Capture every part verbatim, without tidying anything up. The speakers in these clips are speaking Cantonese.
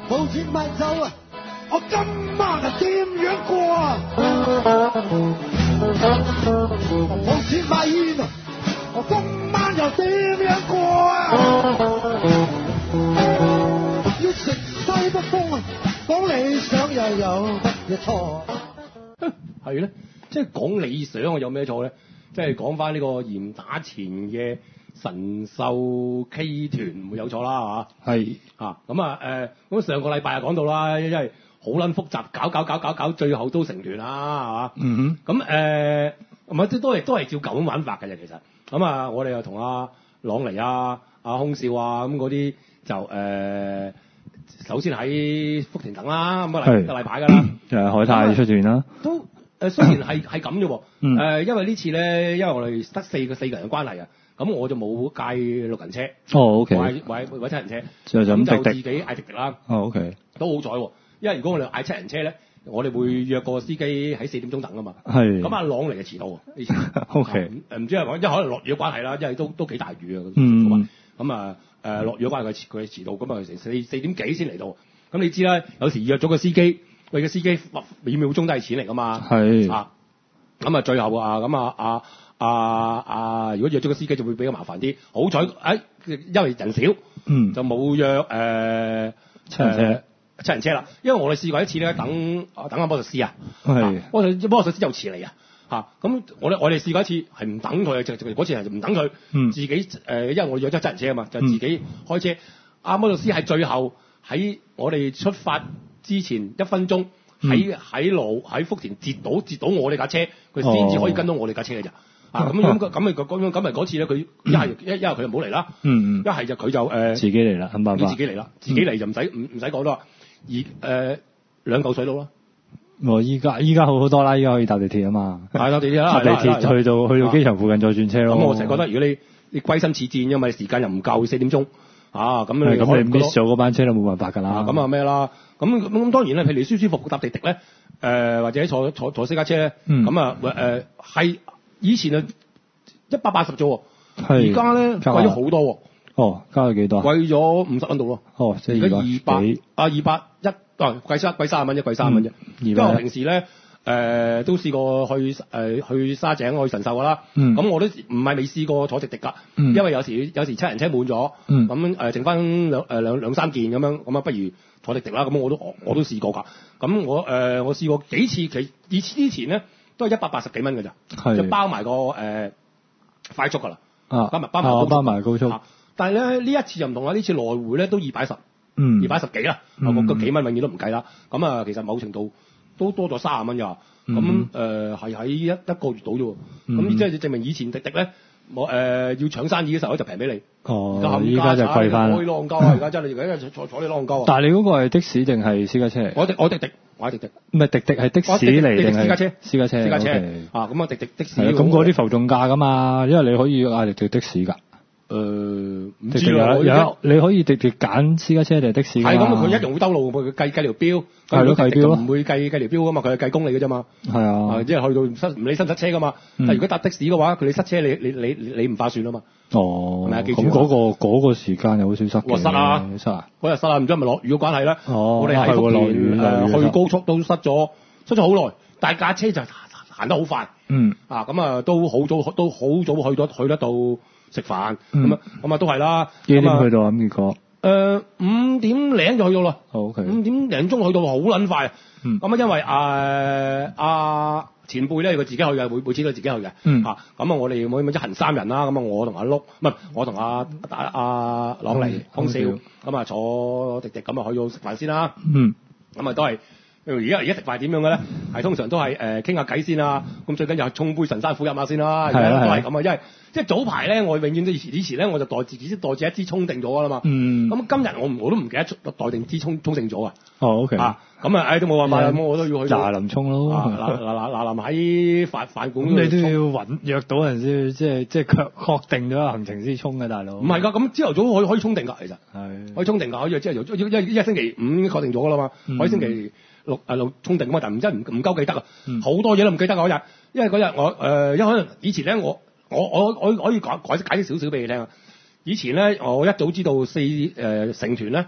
冇錢買酒啊！我今晚係點樣過啊？冇錢買煙啊！我今晚又點樣過啊？要食西北風啊！講理想又有乜嘢錯？ 係咧，即係講理想啊，有咩錯咧？即係講翻呢個嚴打前嘅神獸 K 團唔會有錯啦，係嘛？ 係啊，咁啊誒，咁上個禮拜就講到啦，因為好撚複雜，搞搞搞搞搞，最後都成團啦，係嘛？ 嗯咁誒，唔係即都係都係照舊咁玩法嘅啫，其實。咁啊，我哋又同阿朗尼啊、阿空少啊咁嗰啲就誒、呃，首先喺福田等啦，咁啊禮個禮拜㗎啦。 誒海泰出團啦。 都誒雖然係係咁啫喎，誒、 嗯呃、因為呢次咧，因為我哋得四個四個人嘅關係啊，咁我就冇計六人車。 哦，OK。 或或或七人車。 就就咁就自滴滴己嗌滴滴啦。 哦，OK。 都好彩喎，因為如果我哋嗌七人車咧，我哋會約個司機喺四點鐘等啊嘛。 係。 咁阿朗嚟就遲到喎，呢次。 OK。 誒唔知係講，因為可能落雨嘅關係啦，因為都都幾大雨啊。 嗯。 咁啊誒落雨嘅關係，佢遲佢遲到，咁啊成四四點幾先嚟到。咁你知啦，有時約咗個司機，喂個司機秒秒鐘都係錢嚟噶嘛。 係。 啊。咁啊最後啊咁啊啊啊啊，如果約咗個司機就會比較麻煩啲。好彩誒，因為人少， 嗯， 就冇約誒、呃、 七人車。 呃七人車啦，因為我哋試過一次咧，等等阿波士斯啊， 係， 波士波士斯又遲嚟啊，嚇咁我哋我哋試過一次係唔等佢，就就嗰次係唔等佢， 嗯， 自己誒、呃，因為我哋約咗七人車啊嘛，就自己開車。阿波士斯係最後喺我哋出發之前一分鐘喺喺路喺福田截到截到我哋架車，佢先至可以跟到我哋架車嘅咋。啊咁咁咁咪咁樣咁咪嗰次咧，佢一係一一係佢就冇嚟啦， 嗯嗯， 一係就佢就誒、呃、 自己嚟啦，肯辦法， 自己嚟啦，自己嚟就唔使唔唔使講多。而誒、呃、兩嚿水佬啦， 我依家依家好好多啦，依家可以搭地鐵啊嘛， 係搭地鐵啦， 搭地鐵去到去到機場附近再轉車咯。 咁我成日覺得，如果你你歸心似箭，因為時間又唔夠四點鐘啊，咁你咁你 miss 咗嗰班車都冇辦法㗎啦。 咁啊咩啦？咁咁咁當然咧，譬如你舒舒服服搭地鐵咧，誒、呃、或者坐坐坐私家車咧，咁、嗯、啊誒係以前啊一百八十啫喎，而家咧貴咗好多喎。 哦，加咗幾多？ 貴咗五十蚊度咯。 哦，即係而家二百啊，二百一啊，貴三貴三十蚊啫，貴三十蚊啫。因為我平時咧誒、呃、都試過去誒、呃、去沙井去神獸㗎啦。嗯。咁我都唔係未試過坐滴滴㗎。嗯。因為有時有時七人車滿咗。嗯。咁誒剩翻兩誒兩兩三件咁樣，咁啊不如坐滴滴啦。咁我都我都試過㗎。咁我誒、呃、我試過幾次，其以之前咧都係一百八十幾蚊㗎咋。係。就包埋個誒、呃、快速㗎啦。啊。包埋包埋高速。包埋高速。啊但係咧呢一次又唔同啦，呢次來回咧都二百一十，嗯，二百一十幾啦，我個幾蚊永遠都唔計啦。咁啊，其實某程度都多咗三十蚊㗎。咁誒係喺一一個月到啫喎。咁即係證明以前滴滴咧，我誒要搶生意嘅時候咧就平俾你。 哦，依家就貴翻。 可以浪鳩啊！而家真係而家坐坐你浪鳩啊！ 但係你嗰個係的士定係私家車？ 我滴我滴滴，我係滴滴。 唔係滴滴係的士嚟定係私家車？ 私家車。私家車。 啊，咁啊滴滴的士。 咁嗰啲浮動價㗎嘛，因為你可以嗌滴滴的士㗎。 誒、呃、唔知啦，有，有你可以直接揀私家車定係的士㗎嘛？ 係咁，佢一樣會兜路，佢計計條標，係咯計標咯，唔會計計條標㗎嘛，佢係計公里㗎啫嘛。係啊，即係去到塞唔理塞唔塞車㗎嘛。嗯、但係如果搭的士嘅話，佢你塞車，你你你你唔划算啊嘛。哦，係咪啊？記住咁嗰、嗰個嗰、嗰個時間又好少塞嘅。塞啊！塞啊！嗰日塞啊！唔知係咪落雨嘅關係咧？哦，我哋喺福田誒去高速都塞咗，塞咗好耐，但係架車就行得好快。嗯。啊，咁啊都好早都好早去到去得到。食飯咁啊，咁啊都係啦。幾點去到啊？咁結果誒五點零就去到啦。O K。五點零鐘去到好撚快。嗯。咁啊，因為誒阿前輩咧，佢自己去嘅，每每次都係自己去嘅。嗯。嚇，咁啊，我哋每每一行三人啦。咁啊，我同阿碌，唔係我同阿阿阿朗尼、空少，咁啊坐滴滴咁啊去到食飯先啦。嗯。咁啊都係。而家而家食飯點樣嘅咧？係通常都係誒傾下偈先啦。咁最緊要係沖杯神山虎飲下先啦。而家都係咁啊，因為即係早排咧，我永遠都以前以前咧，我就代自己先代住一支沖定咗㗎啦嘛。嗯。咁今日我我都唔記得代定支沖沖定咗啊。哦，OK。啊，咁啊，誒都冇辦法啦，咁我都要去。嗱林沖咯。嗱嗱嗱嗱林喺飯飯館。咁你都要揾約到人先，即係即係確確定咗行程先沖嘅，大佬。唔係㗎，咁朝頭早可以可以沖定㗎，其實。係。可以沖定㗎，可以朝頭早，一一一星期五已經確定咗㗎啦嘛，可以星期。六誒六沖定咁嘛，但唔真唔唔夠記得啊！好、嗯、多嘢都唔記得嗰日，因為嗰日我誒、呃，因為可能以前咧，我我我我可以改改解釋少少俾你聽啊。以前咧，我一早知道四誒成團咧，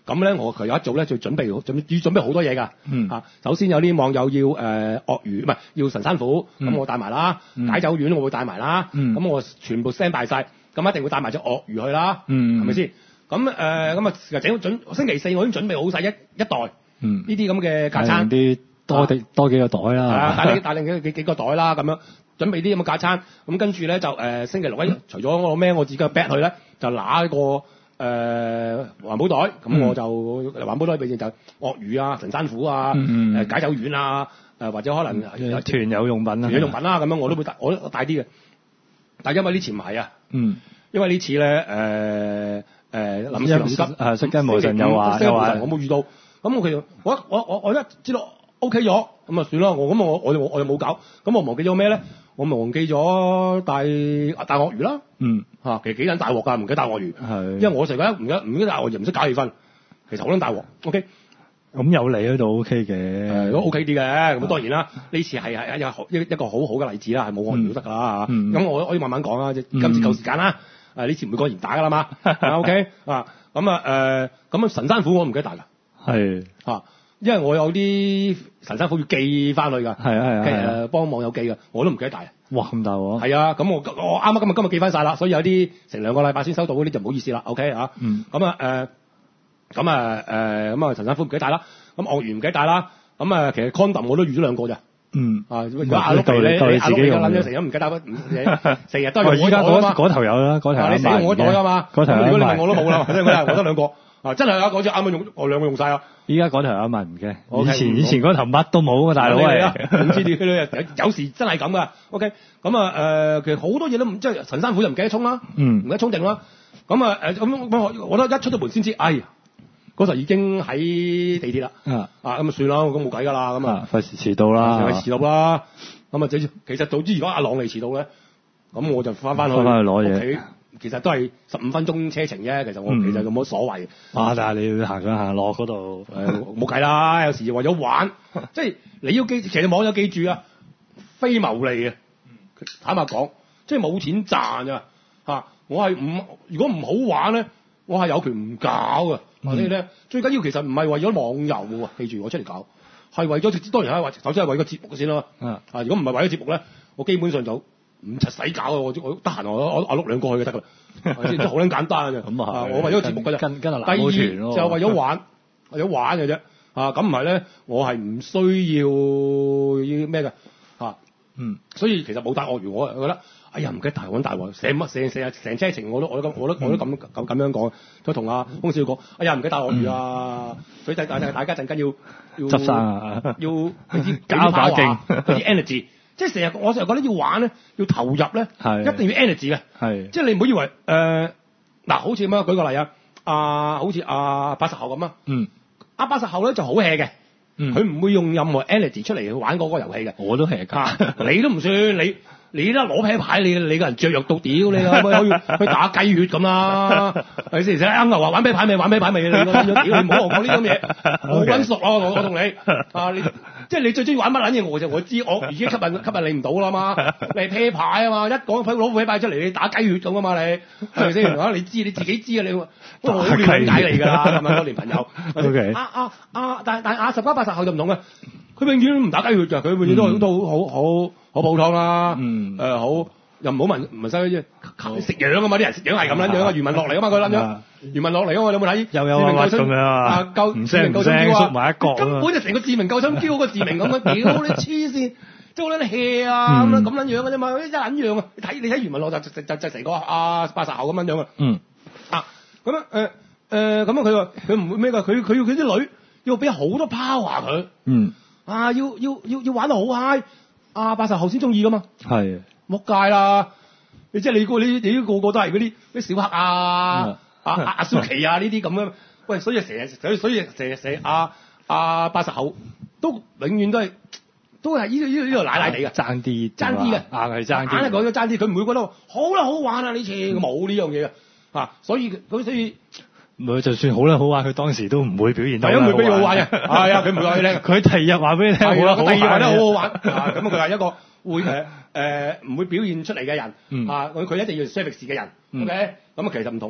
咁咧我佢有一組咧就準備準備要準備好多嘢㗎。 嗯啊，首先有啲網友要誒、呃、鱷魚唔係要神山虎，咁、嗯、我帶埋啦。嗯、解酒丸我會帶埋啦。咁、嗯、我全部 stand by 晒，咁一定會帶埋隻鱷魚去啦。係咪先？咁誒咁啊整準星期四我已經準備好晒一一袋。嗯。呢啲咁嘅架撐。 啲多啲、啊、多幾個袋啦。係啊，帶你帶另幾幾個袋啦，咁樣準備啲咁嘅架撐。咁跟住咧就誒、呃、星期六咧、嗯，除咗我孭我自己嘅 bag 去咧，就揦個誒、呃、環保袋。咁、嗯、我就環保袋裏邊就鱷魚啊、神山虎啊、嗯嗯、解酒丸啊，誒或者可能有團友用品啊、團友用品啦，咁樣我都會帶，我都帶啲嘅。但係因為呢次唔係啊， 嗯， 因為呢次咧誒誒臨時臨急誒失驚無神又話又話我冇遇到，咁我其實我我我我一知道 OK 咗，咁啊算啦，我咁我我我又冇搞，咁我忘記咗咩咧？我忘記咗帶帶鱷魚啦， 嗯嚇，其實幾撚大鑊㗎，唔記得帶鱷魚，係，因為我成日唔記得唔記得帶鱷魚，唔識搞氣氛，其實好撚大鑊 ，OK。 咁有你喺度 OK 嘅， 誒都 OK 啲嘅，咁當然啦，呢次係係一一一個好好嘅例子啦，係冇鱷魚都得㗎啦嚇，咁、嗯、我可以慢慢講啦，今次夠時間啦，誒呢次唔會過嚴打㗎啦嘛，OK 啊，咁啊誒咁啊神山虎我唔記得帶㗎，係嚇，因為我有啲神山虎要寄翻去㗎，係啊係啊，誒、啊、幫網友寄㗎，我都唔記得帶。 哇咁大鑊！ 係啊，咁我我啱啱今日今日寄翻晒啦，所以有啲成兩個禮拜先收到嗰啲就唔好意思啦 ，OK 啊，咁啊誒。咁啊誒咁啊神山虎唔記得帶啦，咁鱷魚唔記得帶啦，咁啊其實 condom 我都預咗兩個咋，嗯啊如果阿碌嚟咧，阿碌你個撚咗成日唔記得帶，成日都係用我袋啊嘛， 嗰頭有啦，嗰頭你使用我袋啊嘛，嗰頭如果你問我都冇啦，真係我得兩個啊，真係啊嗰隻啱啱用我兩個用晒啊，依家嗰頭有一萬唔驚，以前以前嗰頭乜都冇啊大佬係，唔知點解有時真係咁噶 ，OK 咁啊誒其實好多嘢都唔即係神山虎又唔記得沖啦，嗯唔記得沖定啦，咁啊誒咁我覺得一出咗門先知，哎。嗰時候已經喺地鐵啦，啊啊咁啊算啦，咁冇計㗎啦，咁啊費事遲到啦，費事遲到啦，咁啊即其實早知如果阿朗嚟遲到咧，咁我就翻翻去翻去攞嘢，其實都係十五分鐘車程啫，其實我其實冇乜所謂。啊，但係你要行上行落嗰度，誒冇計啦，有時為咗玩，即係你要記，其實網友記住啊，非牟利啊，坦白講，即係冇錢賺啊，嚇我係唔如果唔好玩咧。我係有權唔搞嘅，或者咧最緊要其實唔係為咗網遊喎，記住我出嚟搞係為咗當然係為首先係為個節目先咯。啊，如果唔係為咗節目咧，我基本上就唔使搞啊！我我得閒我我我碌兩個去就得㗎啦，即係好撚簡單嘅啫。咁啊，我為咗個節目㗎啫。跟跟阿第二就係為咗玩，為咗玩嘅啫。啊，咁唔係咧，我係唔需要要咩嘅嚇。嗯，所以其實冇帶鱷魚，我覺得。哎呀，唔記得大鑊大鑊，成乜成成日成車程我都我都我都我都咁咁咁樣講，再同阿空少講，哎呀唔記得帶鱷魚啊，所以大大大家陣間要要執生啊，要嗰啲加把勁，嗰啲 energy，即係成日我成日覺得要玩咧，要投入咧，一定要 energy 嘅，係，即係你唔好以為誒嗱，好似咁樣舉個例啊，啊好似阿八十後咁啊，嗯，阿八十後咧就好 hea 嘅，嗯，佢唔會用任何 energy 出嚟去玩嗰個遊戲嘅，我都 hea 㗎，你都唔算你。你得攞啤牌，你你個人雀躍到屌你可唔可以去打雞血咁啦？係先？成日啱牛話玩啤牌未？玩啤牌未？你咁樣屌你唔好我講呢啲咁嘢，好撚熟咯！我我同你啊，你即係你最中意玩乜撚嘢？我就我知，我已經吸引吸引你唔到啦嘛。你係啤牌啊嘛，一講攞副啤牌出嚟，你打雞血咁啊嘛，你係咪先？啊，你知你自己知啊，你都好了解嚟㗎啦，咁樣多年朋友。OK。啊啊啊！但但阿十加八十後就唔同嘅，佢永遠唔打雞血㗎，佢永遠都都好好。好普通啦，嗯，誒、呃、好又唔好問唔問西啲食樣啊嘛，啲人食樣係咁撚樣啊，余文樂嚟啊嘛，佢撚樣，余文樂嚟啊嘛，你有冇睇？又有啊，咁樣啊，救唔聲唔聲縮埋一角，根本就成個志明救心嬌個志明咁樣，屌你黐線，即係好撚 hea 啊咁樣咁撚樣嘅啫嘛，一撚樣啊！你睇你睇余文樂就就就就成個啊八十後咁樣樣啊，嗯，啊咁樣誒誒咁啊佢話佢唔會咩㗎，佢佢要佢啲女要俾好多 power 佢，嗯，啊要要要要玩到好 high。啊！八十後先中意噶嘛，係仆街啦！你即係你個你你個個都係嗰啲啲小黑啊、阿阿阿舒淇啊呢啲咁樣，喂！所以成日所以所以成日成日阿阿八十後都永遠都係都係呢度呢度呢度奶奶地嘅，爭啲爭啲嘅，硬係爭啲，硬係講咗爭啲，佢唔會覺得好啦好玩啊呢次冇呢樣嘢嘅啊，所以咁所以。唔係，就算好啦好玩，佢當時都唔會表現得好玩。係啊，唔會俾好玩嘅。係啊，佢唔會話你聽。佢第二日話俾你聽，好啦，佢第二日話得好好玩。啊，咁佢係一個會誒誒唔會表現出嚟嘅人。嗯。啊，佢佢一定要 service 嘅人。嗯。OK，咁啊其實唔同嘅。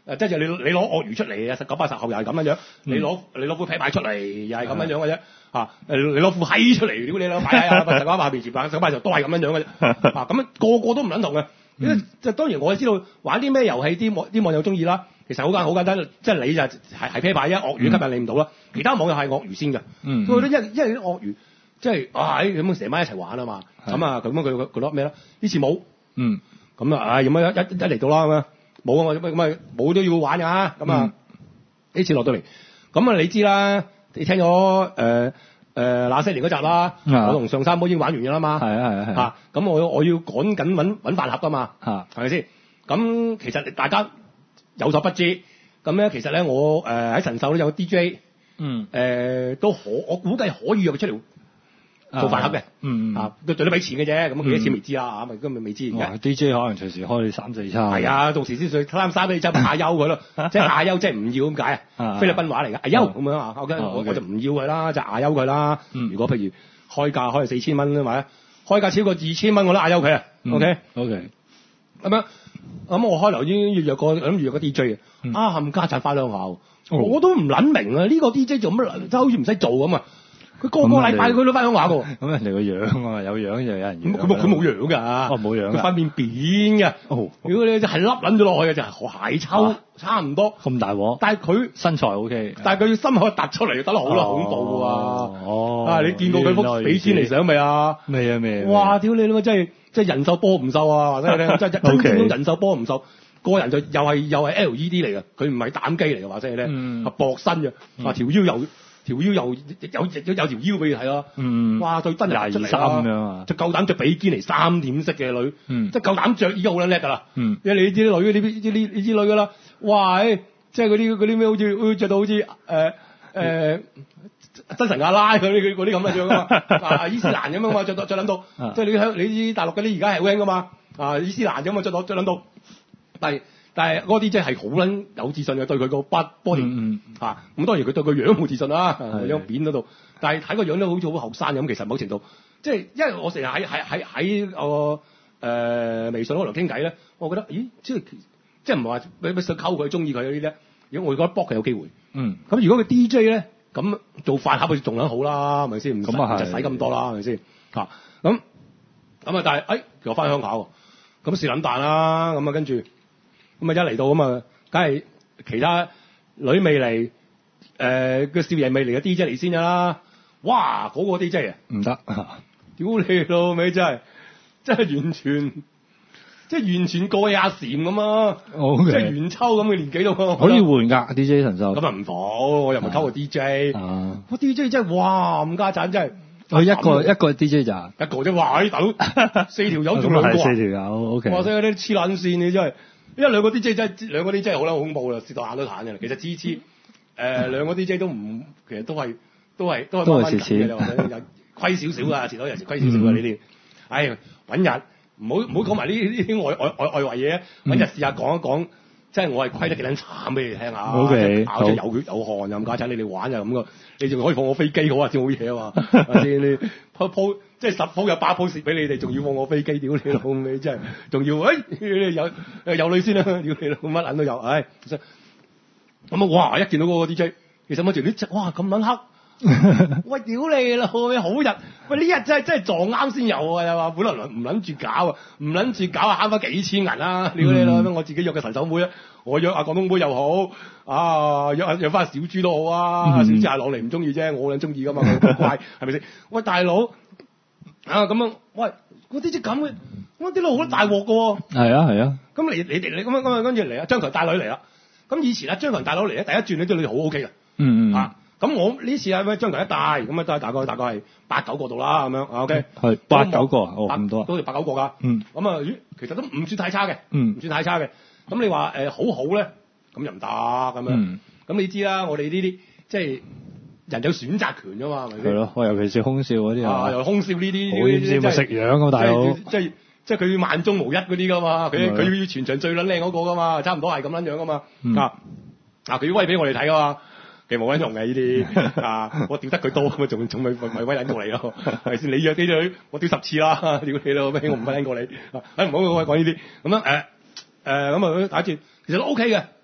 誒即係你你攞鱷魚出嚟啊，十九八十後又係咁樣樣，你攞你攞副啤牌出嚟又係咁樣樣嘅啫，嚇誒你攞副閪出嚟，屌你攞牌啊，十九八十前八十九八就都係咁樣樣嘅啫，啊咁個個都唔撚同嘅，嗯、即係當然我係知道玩啲咩遊戲啲網啲網友中意啦，其實好簡好簡單，即係你就係係啤牌啫，鱷魚吸引你唔到啦，嗯、其他網友係鱷魚先嘅，嗯，佢覺得因因為啲鱷魚即係啊咁成班一齊玩啊嘛，咁啊咁樣佢佢佢攞咩咧？呢次冇，嗯，咁啊唉咁啊一一一嚟到啦咁啊。冇啊！咁啊冇都要玩㗎，咁啊呢、嗯、次落到嚟，咁啊你知啦，你聽咗誒誒那些年嗰集啦，嗯、我同上山寶已經玩完㗎啦嘛，係啊係啊係啊，咁我我要趕緊揾揾飯盒㗎嘛，係咪先？咁其實大家有所不知，咁咧其實咧我誒喺、呃、神獸咧有個 D J， 嗯誒、呃、都可我估計可以約佢出嚟。做飯盒嘅，嗯啊，都最多俾錢嘅啫，咁幾多錢未知啦，嚇，咪根本未知而家。D J 可能隨時開你三四餐。係啊，到時先再三三俾你餐亞優佢咯，即係亞優即係唔要咁解啊，菲律賓話嚟㗎，亞優咁樣啊 ，OK，我我就唔要佢啦，就亞優佢啦。如果譬如開價開四千蚊或者開價超過二千蚊，我都亞優佢啊。OK，OK，咁樣咁我開頭已經約個諗住約個 D J 嘅，啊冚家鏟花兩下，我都唔撚明啊！呢個 D J 做乜即係好似唔使做咁啊！佢個個禮拜佢都翻鄉下㗎喎，咁人哋個樣啊，有樣就有人樣。佢冇佢冇樣㗎，哦冇樣，佢塊面扁嘅。哦，如果你係笠撚咗落去嘅就係蟹抽，差唔多。咁大鑊。但係佢身材 O K，但係佢心口突出嚟，突得好啦，恐怖啊！哦，啊你見過佢幅比堅尼相未啊？未啊未。哇！屌你老母真係真係人瘦波唔瘦啊！話俾你聽，真係真正人瘦波唔瘦，個人就又係又係 L E D 嚟嘅，佢唔係膽機嚟嘅話俾你聽，係薄身嘅，啊條腰又。條腰又有有有條腰俾你睇咯，嗯，哇對真人出嚟啦，就夠膽着比堅尼三點式嘅女，嗯，即係夠膽着已經好撚叻㗎啦，嗯，因為你啲女呢啲呢啲呢啲女㗎啦，哇，即係嗰啲嗰啲咩好似會着到好似誒誒真神亞拉嗰啲嗰啲咁嘅樣啊嘛，啊伊斯蘭咁樣嘛，着到着撚到，即係你香你啲大陸嗰啲而家係好興㗎嘛，啊伊斯蘭咁啊着到着撚到，但係。但係嗰啲即係好撚有自信嘅，對佢個 body 嚇，咁當然佢對個樣冇自信啦，個樣扁嗰度。但係睇個樣都好似好後生咁，其實某程度即係因為我成日喺喺喺喺個誒微信嗰度傾偈咧，我覺得咦，即係即係唔係話你你想溝佢中意佢嗰啲咧？如果我覺得搏佢有機會，嗯，咁如果佢 D J 咧，咁做飯盒佢仲撚好啦，係咪先？唔使就使咁多啦，係咪先？嚇咁咁啊！但係誒，我翻鄉下喎，咁試撚蛋啦，咁啊跟住。咁啊一嚟到咁啊，梗係其他女未嚟，誒個少爺未嚟嘅 D J 嚟先㗎啦。哇！嗰、那個 D J 啊，唔得，屌你老味真係，真係完全，即係完全過阿禪咁啊！即係元秋咁嘅年紀咯。可以換㗎 D J 神獸。咁啊唔好，我又唔係溝個 D J。啊，個 D J 真係哇咁家陣真係。佢一個一個 D J 咋？一個啫，哇！大佬四條友仲兩個啊？四條友 OK。哇！真係啲黐撚線你真係。因為兩個 D J 真係兩個 D J 真係好撚恐怖啦，蝕到眼都彈嘅啦。其實次次誒兩個 D J 都唔，其實都係都係都係都係蝕錢嘅，或者有虧少少啊，蝕到有時虧少少啊呢啲。唉，揾日唔好唔好講埋呢呢啲外外外外圍嘢，揾日試下講一講，即係我係虧得幾撚慘俾你聽下。O K，咬出有血有汗啊咁家陣，你哋玩就咁個，你仲可以放我飛機好啊，先好嘢啊嘛。係先你鋪鋪。即係十鋪有八鋪蝕俾你哋，仲要放我飛機，屌你老味真係，仲要誒有有女先啦，屌你老乜撚都有，唉咁啊哇！一見到嗰個 D J，其實我條啲哇咁撚黑，喂屌你啦，好日，喂呢日真係真係撞啱先有啊！又話本來唔撚住搞啊，唔撚住搞啊慳翻幾千銀啦，屌你啦！我自己約嘅神手妹啊，我約阿廣東妹又好，啊約約翻小豬都好啊，小豬阿朗尼唔中意啫，我好撚中意噶嘛，佢乖係咪先？喂大佬！啊咁樣，喂，嗰啲即咁嘅，嗰啲佬好大鑊㗎喎。係啊係啊。咁你你哋你咁樣咁樣跟住嚟啊，張強帶女嚟啦。咁以前啊，張強帶佬嚟咧，第一轉呢啲女好 O K 嘅。嗯嗯。啊，咁我呢次係咩？張強一帶，咁啊都係大概大概係八九個度啦，咁樣 O K。係八九個啊？哦咁多。都係八九個㗎。嗯。咁啊，咦，其實都唔算太差嘅。嗯。唔算太差嘅。咁你話誒好好咧，咁又唔得咁樣。嗯。咁你知啦，我哋呢啲即係。人有選擇權㗎嘛，係咪先？係咯，我尤其是空少嗰啲啊，又空少呢啲，好啲咪食樣咁大佬，即係即係佢要萬中無一嗰啲㗎嘛，佢佢要全場最撚靚嗰個㗎嘛，差唔多係咁撚樣㗎嘛，啊啊佢要威俾我哋睇㗎嘛，其實冇撚用嘅呢啲啊，我屌得佢多咁啊，仲仲咪咪威撚過你咯，係咪先？你約啲女，我屌十次啦，屌你咯，咩我唔撚過你，誒唔好講呢啲，咁樣誒誒咁啊打住，其實都 OK 嘅。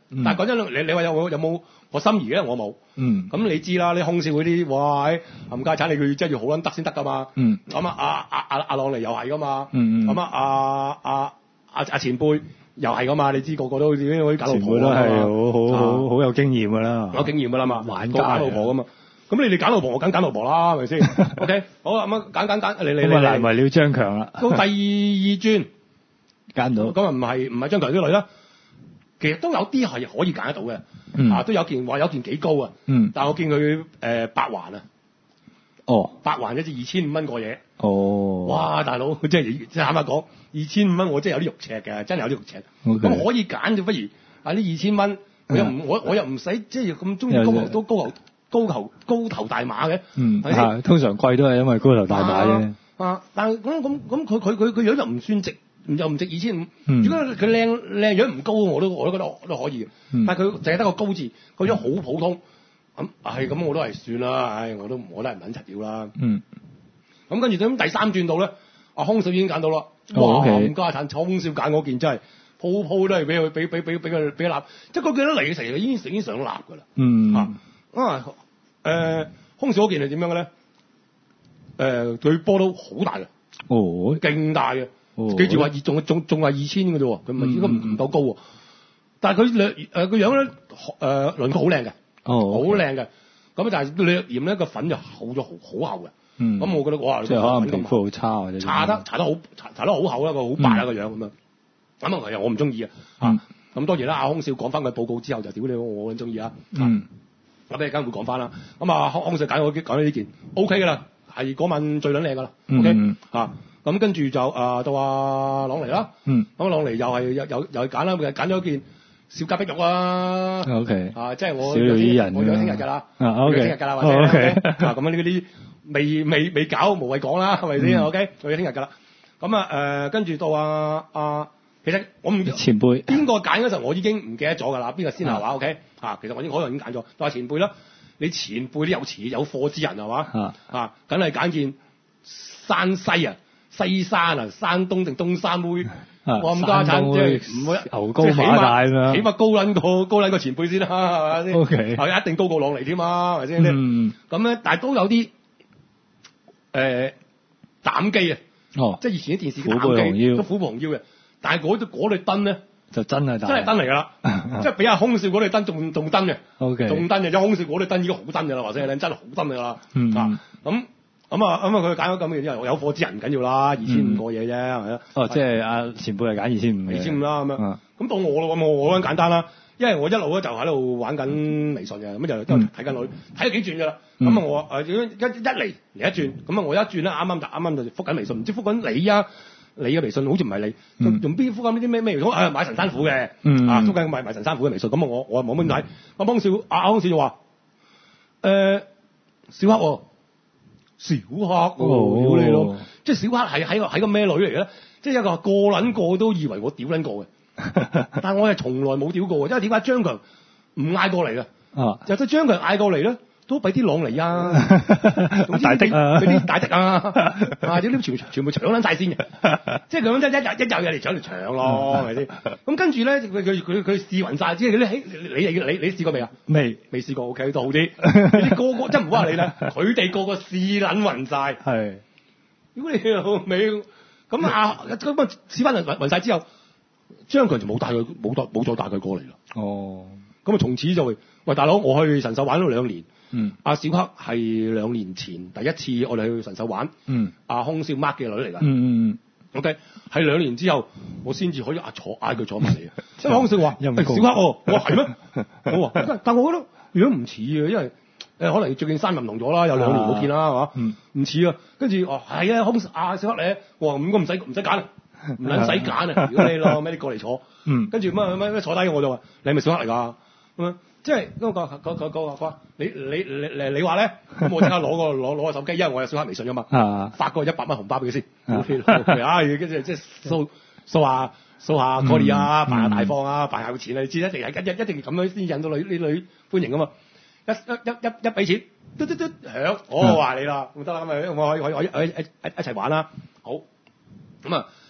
嗯、但係講真，你你話有冇有冇我心儀咧？我冇。 嗯。 咁你知啦，你空少嗰啲，哇！冚家產你佢真係要好撚得先得噶嘛。 嗯。 咁啊，阿阿阿阿朗尼又係噶嘛。 嗯嗯。 咁啊，阿阿阿阿前輩又係噶嘛？你知個個都好似啲搞老婆。前輩都係好好好好有經驗㗎啦。 有經驗㗎啦嘛。 玩家。 搞老婆㗎嘛。咁你哋揀老婆，我梗揀老婆啦，係咪先 ？OK， 好啦，咁啊揀揀揀，你你你。咁啊難為了張強啦。 到第二轉揀到。 咁啊唔係唔係張強啲女啦，其實都有啲係可以揀得到嘅。嗯。啊，都有件話有件幾高啊。 嗯。 但係我見佢誒八環啊。 哦。 八環一隻二千五蚊個嘢。 哦。 哇，大佬，即係即係坦白講，二千五蚊我真係有啲肉赤嘅，真係有啲肉赤。咁、okay. 可以揀就不如啊呢二千蚊，我又唔、嗯、我我又唔使即係咁中意高都高頭。高頭高頭大馬嘅， 嗯，係通常貴都係因為高頭大馬啫。 啊，但係咁咁咁佢佢佢佢樣又唔算值，又唔值二千五。如果佢靚靚樣唔高，我都我都覺得都可以嘅、嗯。但係佢淨係得個高字，個樣好普通。咁係咁，我都係算啦。唉，我都我都係唔肯柒料啦。嗯。咁跟住咁第三轉到咧，阿空少已經揀到啦。哇！冚家產，空少揀嗰件真係鋪鋪都係俾佢俾俾俾俾佢俾佢立，即係佢見到嚟嘅時候已經已經想立㗎啦。嗯。啊啊，誒、呃，空少嗰件係點樣嘅咧？誒、呃，佢波都好大嘅，哦，勁大嘅、哦，記住話二仲仲仲係二千嘅啫喎，佢咪應該唔唔夠高喎。但係佢略誒個樣咧，誒輪廓好靚嘅，哦，好靚嘅。咁但係略嫌咧個粉就厚咗好好厚嘅。嗯。咁我覺得哇， 即係可能皮膚好差或者搽得搽得好搽搽得好厚啦，個好白啦個樣咁樣。咁啊其實我唔中意啊。嗯。咁當然啦，阿空少講翻個報告之後就屌你，我好中意啊。嗯。咁你梗係會講翻啦。咁啊，空少揀我揀咗呢件 O K 㗎啦，係嗰晚最撚靚㗎啦。O K 嚇，咁跟住就啊到阿朗尼啦。嗯。咁朗尼又係又又又揀啦，揀咗件小家碧玉啊。O K。啊，即係我小女人。 我約聽日㗎啦。 啊 O K。 聽日㗎啦，或者 O K。啊，咁樣呢啲未未未搞，無謂講啦，係咪先 ？O K。我約聽日㗎啦。咁啊誒，跟住到啊啊，其實我唔前輩邊個揀嗰陣，我已經唔記得咗㗎啦。邊個先係話 O K。啊，其實我已經可能已經揀咗，但係前輩啦，你前輩啲有錢有貨之人係嘛？啊，啊，梗係揀件山西啊，西山啊，山東定東山妹，我咁家產即係唔會牛高馬大咁樣， 起碼高撚過高撚過前輩先啦，係咪先 ？O K， 係一定高過朗尼添嘛，係咪先？嗯，咁咧，但係都有啲誒膽機啊，哦，即係以前啲電視嘅膽機都虎背熊腰嘅，但係嗰對嗰對燈咧。 就真係真係燈嚟㗎啦，即係比阿空少嗰對燈仲仲燈嘅，OK，仲燈嘅，因為空少嗰對燈已經好燈㗎啦，或者係靚真係好燈㗎啦，嗯、啊咁咁啊咁啊佢揀咗咁嘅之後，有貨之人唔緊要啦，二千五個嘢啫，係咪啊？ 哦，即係阿前輩係揀二千五嘅， 二千五啦咁樣，咁、嗯、到我咯，咁我我咁簡單啦，因為我一路咧就喺度玩緊微信嘅，咁就睇緊女，睇咗幾轉㗎啦，咁、嗯、啊我誒一一嚟嚟一轉，咁啊我一轉咧啱啱就啱啱就覆緊微信，唔知覆緊你啊？你嘅微信好似唔係你，用用邊敷緊呢啲咩咩？誒、哎、買神山虎嘅、嗯，啊，都緊買買神山虎嘅微信。咁我我冇乜點睇。阿幫少阿空少就話：誒、呃、小黑、哦，小黑、哦，屌、哦、你咯！即係小黑係喺個係個咩女嚟嘅咧？即係一個個撚個都以為我屌撚過嘅，但係我係從來冇屌過嘅。因為點解張強唔嗌過嚟嘅？啊，就得張強嗌過嚟咧。都俾啲朗尼啊， 大的啊， 俾啲大的啊，啊啲啲全全部搶撚晒先嘅，即係咁樣一一日一有嘢嚟搶嚟搶咯，係咪先？咁跟住咧，佢佢佢佢試勻晒，即係你你你你你試過未啊？未未試過 ，OK 都好啲。你個個真唔好話你啦，佢哋個個試撚勻晒。係。如果你老味咁啊，咁啊試翻勻勻晒之後，張強就冇帶佢冇帶冇再帶佢過嚟啦。哦。咁啊，從此就會喂大佬，我去神獸玩咗兩年。嗯，阿小黑係兩年前第一次我哋去神獸玩，嗯，阿空少 Mark 嘅女嚟㗎，嗯嗯嗯 ，OK，係兩年之後我先至可以啊坐嗌佢坐埋嚟啊，即係空少話，小黑哦，我話係咩？我話，但我覺得樣唔似啊，因為誒可能最近山林唔同咗啦，有兩年冇見啦，係嘛？嗯，唔似啊，跟住哦係啊，空阿小黑嚟，我話咁我唔使唔使揀，唔撚使揀啊，如果你咯咩你過嚟坐，嗯，跟住乜乜乜坐低我就話你係咪小黑嚟㗎？咁樣。即係嗰個嗰嗰嗰個你你你你你話咧，咁我即刻攞個攞攞個手機，因為我有小黑微信㗎嘛，啊、發個一百蚊紅包俾佢先，啊，跟住即係掃掃下掃下 call 啊，扮下大方啊，扮下有錢啊，你知一定係一一定咁樣先引到女啲女歡迎㗎嘛，一一一一一俾錢，嘟嘟嘟響，我話你啦，咁得啦，咁咪我可以可以可以一一一齊玩啦，好，咁啊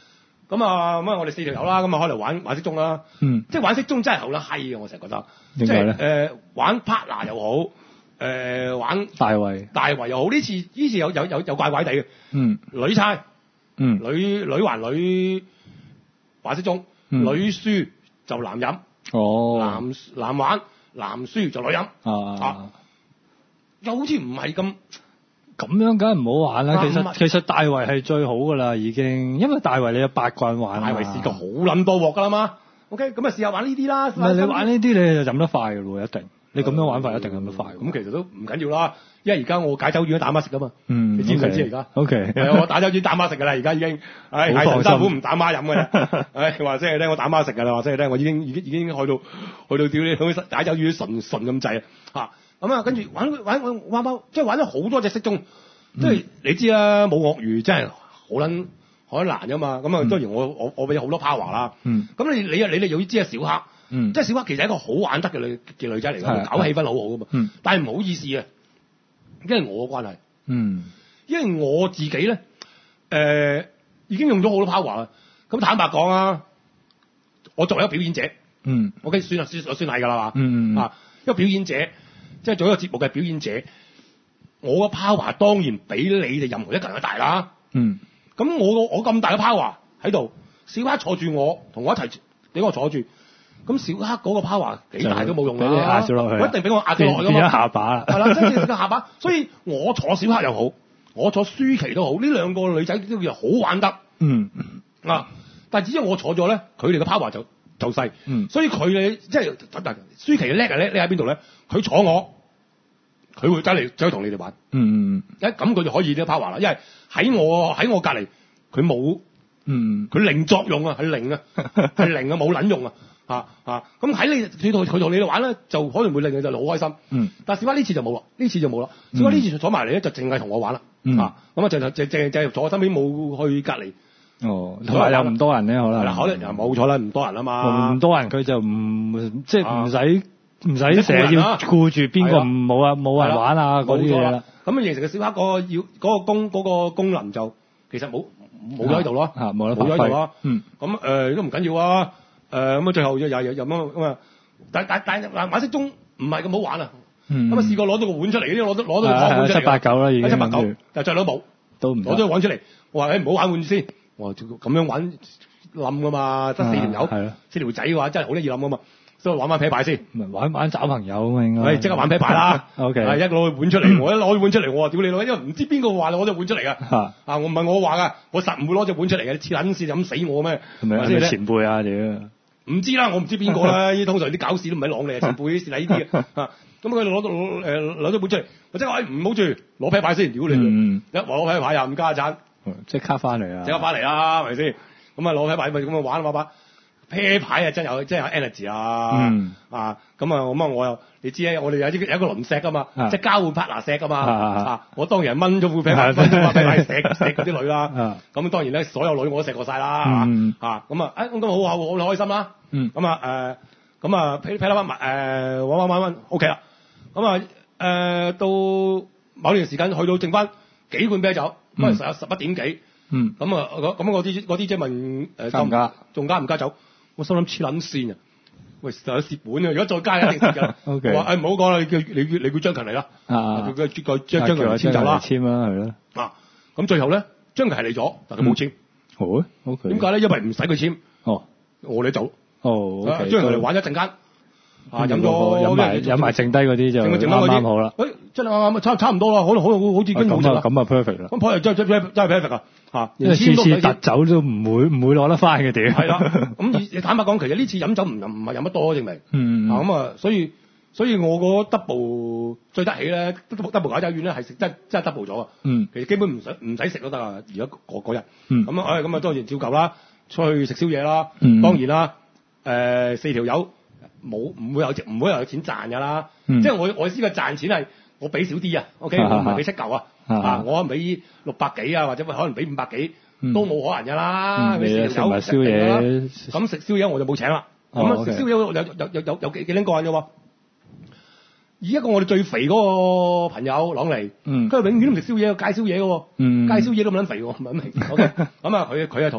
咁啊咁啊，我哋四條友啦，咁啊開嚟玩玩骰盅啦。 嗯。 即係玩骰盅真係好啦閪嘅，我成日覺得。 點解咧？ 即係誒玩 partner 又好，誒、呃、玩大圍大圍又好。呢次呢次有有有有怪怪地嘅。 嗯。 女猜。 嗯。 女女還女玩骰盅， 嗯、 女輸就男飲。 哦。 男男玩，男輸就女飲。 啊。 啊又好似唔係咁。 咁樣梗係唔好玩啦，其實其實大圍係最好噶啦，已經，因為大圍你有八個人玩， 大圍試過好撚多鑊噶啦嘛。OK，咁啊試下玩呢啲啦。 唔係你玩呢啲你就飲得快噶咯，一定。你咁樣玩法一定飲得快。咁、 嗯、其實都唔緊要啦，因為而家我解酒丸都打孖食噶嘛。 嗯， 你知唔知而家 ？O K。 我打酒丸打孖食噶啦，而家已經。唉、哎，係辛苦唔打孖飲嘅啫。唉、哎，話聲你聽，我打孖食噶啦，話聲你聽，我已經已經已經去到去到屌你，解酒丸純純咁滯啊！咁啊，跟住玩玩玩玩包，即係玩咗好多隻骰盅。即係、嗯、你知啦，冇鱷魚真係好撚好撚難噶嘛。咁啊，當然我我我俾好多 power 啦。 嗯。 咁你你你哋又要知啊，小黑。嗯。即係小黑其實係一個好玩得嘅女嘅女仔嚟㗎，搞氣氛好好噶嘛。嗯。但係唔好意思啊，因為我嘅關係。嗯。因為我自己咧，誒、呃、已經用咗好多 power 啦。咁坦白講啊，我作為一個表演者。嗯。我梗係算啊，算我算係㗎啦嘛。嗯嗯。啊，一個表演者，即係做一個節目嘅表演者。我個 power 當然比你哋任何一個人都大啦。嗯。咁我我咁大嘅 power 喺度，小黑坐住我，同我一齊俾我坐住。咁小黑嗰個 power 幾大都冇用啦。俾你壓咗落去。我一定俾我壓咗落去㗎嘛。變咗下巴啦。係啦，即係個下巴。所以我坐小黑又好，我坐舒淇都好，呢兩個女仔都又好玩得。嗯。啊！但係只要我坐咗咧，佢哋嘅 power 就就細。嗯。所以佢哋即係舒淇叻係叻叻喺邊度咧？佢坐我。佢會走嚟走去同你哋玩，嗯嗯，一咁佢就可以呢 power 啦，因為喺我喺我隔離，佢冇，嗯，佢零作用啊，係零啊，係零啊，冇撚用啊，嚇嚇，咁喺你佢同佢同你哋玩咧，就可能會令你就好開心，嗯，但係小花呢次就冇啦，呢次就冇啦，小花呢次坐埋嚟咧就淨係同我玩啦，嗯，咁啊就就淨淨淨坐我身邊冇去隔離，哦，同埋又唔多人咧，可能，係啦，可能又冇錯啦，唔多人啊嘛，唔多人佢就唔即係唔使。唔使成日要顧住邊個唔冇啊冇人玩啊嗰啲嘢啦。咁啊形成嘅小黑嗰個要嗰個功嗰個功能就其實冇冇咗喺度咯，冇咗喺度咯。嗯。咁誒都唔緊要啊。誒咁啊最後又又又咁咁啊，但但但嗱玩骰盅唔係咁好玩啊。嗯。咁啊試過攞到個碗出嚟，啲攞到攞到個湯碗出嚟。七八九啦已經。七八九，但係最後都冇。都唔。攞咗個碗出嚟，我話誒唔好玩碗先。我話咁樣玩冧噶嘛，得四條友，四條仔嘅話真係好得意冧噶嘛。所以玩玩啤牌先，唔係玩玩找朋友咁應該。即刻玩啤牌啦。O K。係一攞個碗出嚟，我一攞個碗出嚟，我話屌你老，因為唔知邊個話攞隻碗出嚟㗎。啊，啊我唔係我話㗎，我實唔會攞隻碗出嚟嘅，你黐撚線就咁死我咩？係咪係咪前輩啊屌？唔知啦，我唔知邊個啦。依通常啲搞事都唔係朗嚟，前輩啲事係呢啲嘅。啊，咁佢攞到攞誒攞咗碗出嚟，我即刻話唔好住，攞啤牌先，屌你！嗯。一話攞啤牌又唔加盞，即刻翻嚟啊！即刻翻嚟啦，係咪先？咁啊攞啤牌咪咁啊玩玩玩。啤牌啊，真有真有 energy 啊！嗯、啊，咁啊，咁啊，我又你知咧，我哋有啲有一個輪石噶嘛，啊、即係交換 partner 石噶嘛。啊，啊我當然係掹咗副啤牌，掹咗副啤牌石石嗰啲女啦。咁、啊、當然咧，所有女我都錫過晒啦。嗯、啊，咁啊，誒咁好好好開心啦。嗯。咁啊誒，咁啊啤啤啦翻埋誒玩玩玩玩 OK 啦。咁啊誒到某段時間去到剩翻幾罐啤酒，咁啊十十一點幾。嗯。咁啊咁我啲嗰啲即係問誒加唔加？仲加唔加酒？我心諗黐撚線啊！喂，實有蝕本啊！如果再加一定蝕㗎。O K。話誒唔好講啦，你叫你叫你叫張勤嚟啦。啊。叫佢叫張張勤嚟簽走啦。簽啦，係咯。啊，咁最後咧，張勤係嚟咗，但佢冇簽。好啊。O K。點解咧？因為唔使佢簽。哦。我哋走。哦。O K。張勤嚟玩一陣間。啊！飲咗飲埋飲埋剩低嗰啲就啱啱好啦。誒，真係啱啱差差唔多啦，可能可能好似已經冇咗啦。咁啊 perfect 啦。咁 perfect 真真真真係 perfect 啊！嚇，因為次次特走都唔會唔會攞得翻嘅屌。係啦，咁你坦白講，其實呢次飲酒唔唔係飲得多證明。嗯。啊咁啊，所以所以我個 double 最得起咧，double 解酒丸咧係食真真係 double 咗啊。嗯。其實基本唔使唔使食都得啊！而家嗰嗰日。嗯。咁啊，誒咁啊，當然照舊啦，出去食宵夜啦。嗯。當然啦，誒四條友。冇唔會有唔會有錢賺㗎啦，嗯、即係我我知個賺錢係我俾少啲啊 ，OK，啊我唔係俾七嚿啊，啊，啊我可能俾六百幾啊，或者可能俾五百幾，嗯、都冇可能㗎啦。你食埋宵夜，咁食宵夜我就冇請啦。咁啊食宵夜有有有有有有幾幾撚個人㗎喎？而一個我哋最肥嗰個朋友朗尼，嗯，佢永遠都唔食宵夜，戒宵夜嘅喎，嗯，戒宵夜都咁撚肥喎，唔係明 ，OK，咁啊佢佢係同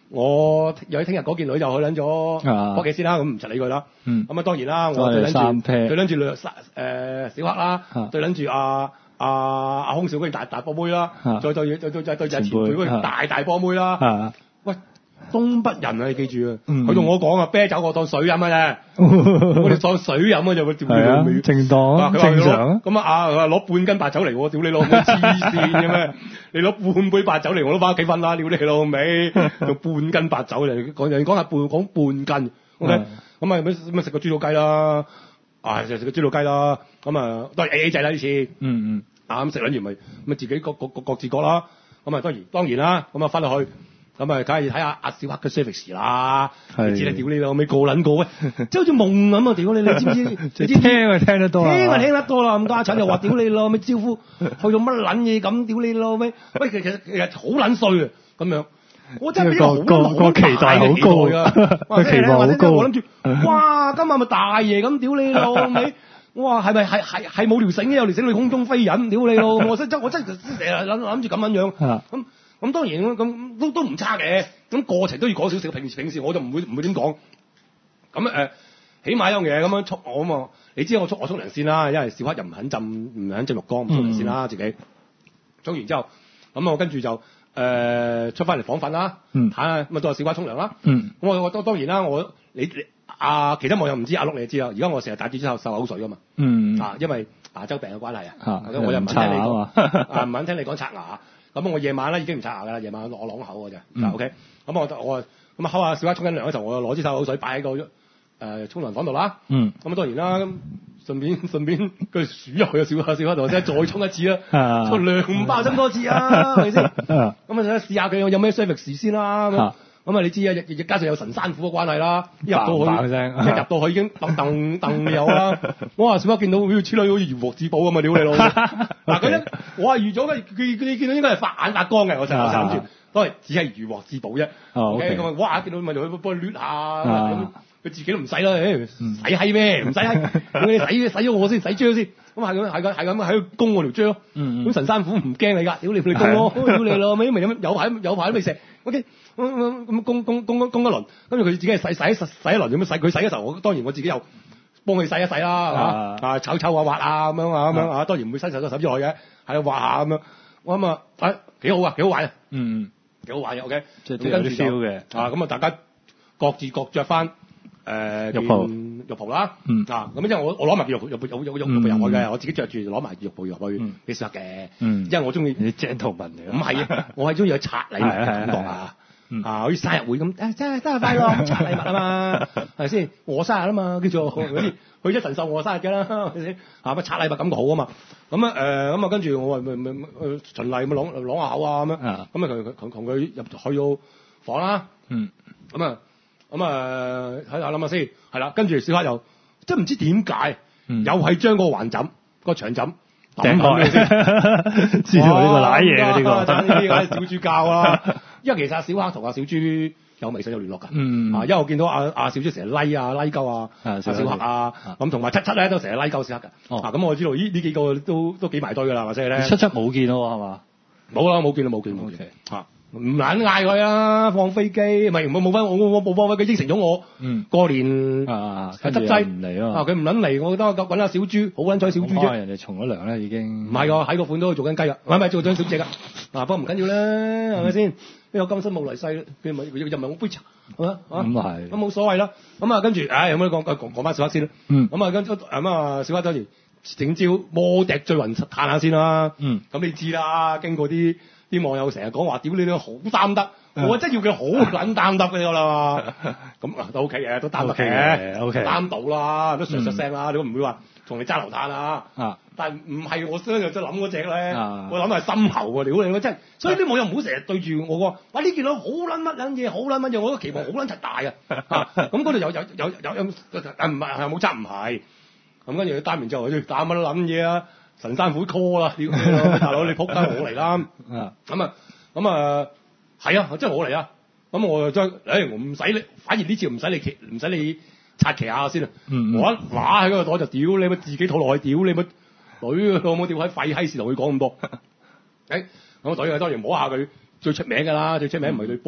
我又喺聽日嗰件女就去撚咗博記先啦，咁唔柒理佢啦。咁、嗯、啊當然啦，我對撚住對撚住兩誒小黑啦，啊、對撚住阿阿阿空少嗰件大大波妹啦，啊、再對再對再對住前輩嗰件大大波妹啦。啊、喂！東北人啊，你記住啊！佢同、嗯、我講啊，啤酒我當水飲啊啫，我哋當水飲啊就會屌你老味， 正當正常。 咁啊啊，佢話攞半斤白酒嚟，我屌你老味黐線嘅咩？你攞半杯白酒嚟，我都翻屋企瞓啦，屌你老味，用半斤白酒嚟講人講下半講半斤，OK？咁啊咩咩食個豬腦雞啦，啊就食個豬腦雞啦，咁啊都係 A A 制啦呢次，嗯嗯，啊咁食撚完咪咪自己各各各各自各啦，咁啊當然當然啦，咁啊翻落去。咁啊，梗係睇下阿小黑嘅 service 啦，你知你屌你老味個撚個喂，即係好似夢咁啊！屌你，你知唔知？你知聽啊聽得多， 聽啊聽得多啦，咁多阿陳又話屌你老味招呼，去到乜撚嘢咁屌你老味？喂，其實其實好撚衰啊！咁樣，我真係俾好多好期待好高啊！個期望好高，我諗住，哇！今晚咪大爺咁屌你老味！我話係咪係係係冇條繩嘅，有條繩去空中飛人，屌你老！我真真我真成日諗諗住咁樣樣咁。咁當然咁都都唔差嘅，咁過程都要講少少。平時平時我就唔會唔會點講。咁誒、呃，起碼有樣嘢咁樣沖我啊嘛。你知我沖我沖涼先啦，因為小黑又唔肯浸唔肯浸浴缸，唔沖涼先啦自己。沖完之後，咁我跟住就誒、呃、出翻嚟房瞓啦。嗯。嚇，咁啊都係小黑沖涼啦。嗯。咁我我當當然啦，我你你啊其他網友唔知，阿碌你就知啦。而家我成日打住之後漱口水噶嘛。嗯。啊，因為牙周病嘅關係啊。嚇。我又唔肯聽你講啊，唔肯聽你講刷牙。咁我夜晚咧已經唔刷牙噶啦，夜晚我啷口嘅啫。嗯、OK，咁我我咁啊，睺下小黑沖緊涼嗰陣，我攞支漱口水擺喺個誒沖涼房度啦。嗯。咁啊當然啦，咁順便順便佢鼠入去小黑小黑度，即係再沖一次啦。沖涼唔爆針多次啊，係咪先？咁啊試下佢有咩 service 先啦。咁咁啊你知啊，亦亦加上有神山虎嘅關係啦。一入到去，一入到去已經噔噔噔有啦。我話小黑見到好似黐女好似如獲至寶咁啊！屌你老！嗱佢咧，我係預咗嘅，佢佢見到應該係發眼發光嘅，我就我就諗住，當然只係如獲至寶啫。OK，咁啊，哇！見到咪就去幫佢捋下，佢自己都唔使啦，誒使閪咩？唔使閪，你洗洗咗我先，洗張先。咁係咁係咁係咁喺度供我條張。咁神山虎唔驚你㗎，屌你佢供咯，屌你老味，未有排有排都未食。OK，咁咁咁供供供供一輪，跟住佢自己係洗洗洗洗一輪咁樣洗，佢洗嘅時候，我當然我自己又幫佢洗一洗啦，嚇啊炒炒啊滑啊咁樣啊咁樣啊，當然唔會伸手個手指落去嘅，喺度滑下咁樣。我諗啊，誒幾好啊，幾好玩啊，嗯，幾好玩嘅 OK， 即係有啲 feel 嘅啊，咁啊大家各自各著翻誒浴袍浴袍啦，嗯啊，咁因為我我攞埋件浴浴有有有浴袍入去嘅，我自己著住攞埋件浴袍入去幾適合嘅，嗯，因為我中意你 gentleman 嚟， 唔係啊，我係中意去拆禮物嘅感覺啊。啊，好似生日會咁，誒生日生日快樂，拆禮物啊嘛，係咪先？我生日啊嘛，叫做嗰啲佢一神獸我生日嘅啦，係咪先？啊，乜拆禮物感覺好啊嘛，咁啊誒，咁啊跟住我話咪咪咪循例咪啷啷下口啊咁樣，咁啊同同同佢入去到房啦，嗯，咁啊咁啊睇下諗下先，係啦，跟住小黑又即係唔知點解，又係將個環枕個長枕。頂開先，知道呢個瀨嘢嘅呢個，等呢啲小豬教啦。因為其實阿小黑同阿小豬有微信有聯絡㗎，嗯啊，因為我見到阿阿小豬成日拉啊拉鳩啊，阿小黑啊，咁同埋七七咧都成日拉鳩小黑㗎。哦，啊咁我知道呢呢幾個都都幾埋堆㗎啦，或者咧。 七七冇見咯，係嘛？ 冇啦，冇見啦，冇見冇見。嚇，唔撚嗌佢啊！放飛機，唔係冇冇翻我我冇放飛機，應承咗我。嗯。過年啊，執劑唔嚟啊！佢唔撚嚟，我覺得我揾下小豬，好撚彩小豬啫。 人哋從咗糧咧已經。 唔係喎，喺個款都做緊雞啊！唔係唔係做緊小姐㗎。啊，不過唔緊要啦，係咪先？因為今生冇嚟世，佢咪又唔係我杯茶，係嘛？咁係。咁冇所謂啦。咁啊，跟住，唉，有冇講講講翻小黑先啦？嗯。咁啊，跟住咁啊，小黑當然整招魔笛追魂嘆下先啦。嗯。咁你知啦，經過啲啲網友成日講話，屌你都好擔得，我真係要佢好撚擔得嘅啦。咁啊都 OK 嘅，都擔得嘅，OK，擔到啦，都唰唰聲啦，你都唔會話同你揸流彈啊。啊。但係唔係我真係真諗嗰隻咧，我諗係深喉喎，屌你真係，所以啲網友唔好成日對住我講，哇呢件女好撚乜撚嘢，好撚乜嘢，我個期望好撚柒大嘅。咁嗰度有有有有有，但唔係係冇執唔係。咁跟住佢擔完之後，佢打乜撚嘢啊？神山虎 call 啦，屌大佬你仆街我嚟啦。咁啊咁啊係啊，真係我嚟啊。咁我就將誒我唔使你，反而呢次唔使你騎，唔使你擦騎下先啊。我一揦喺嗰個袋就屌你乜自己吐落去，屌你乜。女老母屌喺廢閪事同佢講咁多，誒咁隊啊當然摸下佢最出名㗎啦，最出名唔係對波啊，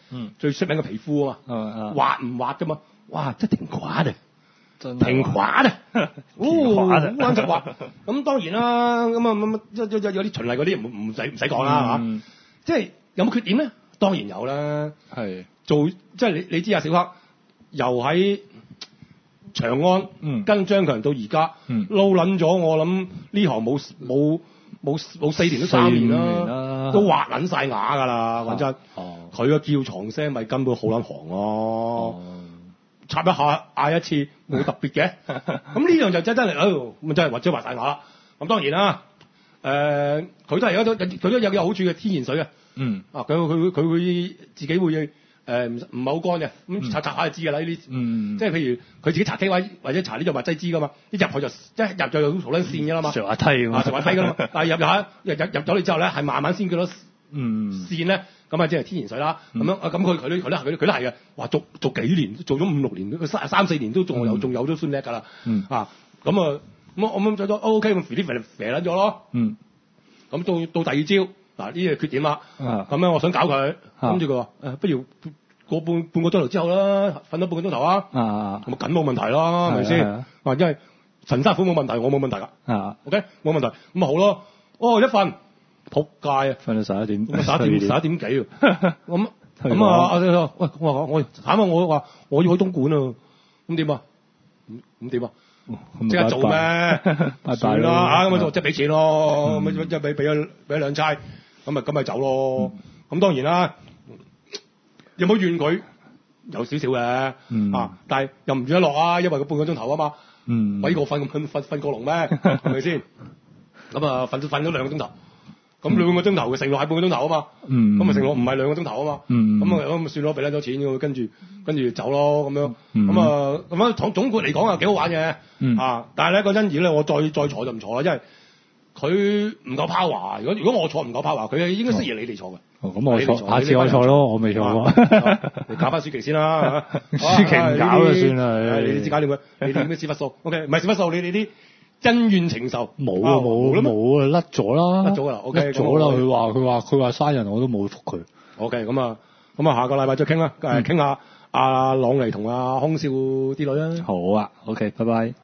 嗯，最出名嘅皮膚啊嘛， 嗯、 滑唔滑㗎嘛？哇，真係停垮嘅， 真停垮嘅， 停垮嘅， 好撚直滑。咁當然啦，咁啊咁有有有啲循例嗰啲唔唔使唔使講啦嚇，即係有冇缺點咧？當然有啦， 係做即係你你知啊，小黑又喺長安、嗯、跟張強到而家，撈撚咗我諗呢行冇冇冇冇四年都三年啦，都滑撚晒牙㗎啦，講真。佢個叫床聲咪根本好撚行咯，插一下嗌一次冇特別嘅。咁呢樣就真真係，哦咁真係或者滑晒牙啦。咁當然啦，誒、呃、佢都係有佢都有有好處嘅天然水嘅。嗯，啊佢佢佢會自己會誒唔唔係好乾嘅，咁擦擦下就知㗎啦呢啲。嗯，即係譬如佢自己搽 K 位或者搽呢種物劑知㗎嘛，一入去就即係入咗好撚線㗎啦嘛。 上滑梯㗎嘛， 上滑梯㗎嘛。但係入入下入入入咗嚟之後咧，係慢慢先叫到嗯線咧，咁啊即係天然水啦。咁、嗯、樣啊咁佢佢都佢都係佢都係嘅。話做做幾年，做咗五六年，佢三三四年都仲有仲、嗯、有都算叻㗎啦。嗯啊咁啊咁我咁就都 O K 咁肥啲肥肥撚咗咯。嗯，咁到到第二朝。嗱呢啲係缺點啦，咁、啊、樣我想搞佢，跟住佢話誒，不如過半半個鐘頭之後啦，瞓咗半個鐘頭啊，咁緊冇問題啦，係咪先？啊，因為陳生款冇問題，我冇問題㗎，啊 ，OK 冇問題，咁咪好咯。哦，一瞓，仆街啊， 瞓到十一點， 十一點十一點幾喎，咁咁啊，阿喂，我話我慘啊，我話我要去東莞啊，咁點啊？咁點啊？即刻做咩？算啦嚇，咁啊即係俾錢咯，咁即係俾俾咗俾咗兩差。咁咪咁咪走咯，咁、嗯、當然啦，有冇怨佢？有少少嘅，嗯、啊，但係又唔怨得落啊，因為佢半個鐘頭啊嘛，嗯，鬼過瞓瞓瞓瞓過龍咩？係咪先？咁啊，瞓咗瞓咗兩個鐘頭，咁兩個鐘頭嘅承諾係半個鐘頭啊嘛，咁咪承諾唔係兩個鐘頭啊嘛，咁啊咁算咯，俾撚咗錢，跟住跟住走咯，咁樣，咁、嗯、啊咁樣總總括嚟講啊幾好玩嘅，嗯、啊，但係咧嗰陣時咧我再再坐就唔坐啦，因為。佢唔夠 power，如果如果我坐唔夠 power，佢應該適宜你哋坐嘅。 哦，咁我坐，下次我坐咯，我未坐過。 你搞翻舒淇先啦， 舒淇唔搞就算啦。 你哋知搞掂佢，你哋啲咩屎忽數 ？OK，唔係屎忽數，你哋啲恩怨情仇冇啊冇冇啊，甩咗啦， 甩咗噶啦。OK， 甩咗啦。佢話佢話佢話生人我都冇覆佢。 OK，咁啊咁啊，下個禮拜再傾啦，誒傾下阿朗尼同阿空少啲女啦。 好啊 ，OK，拜拜。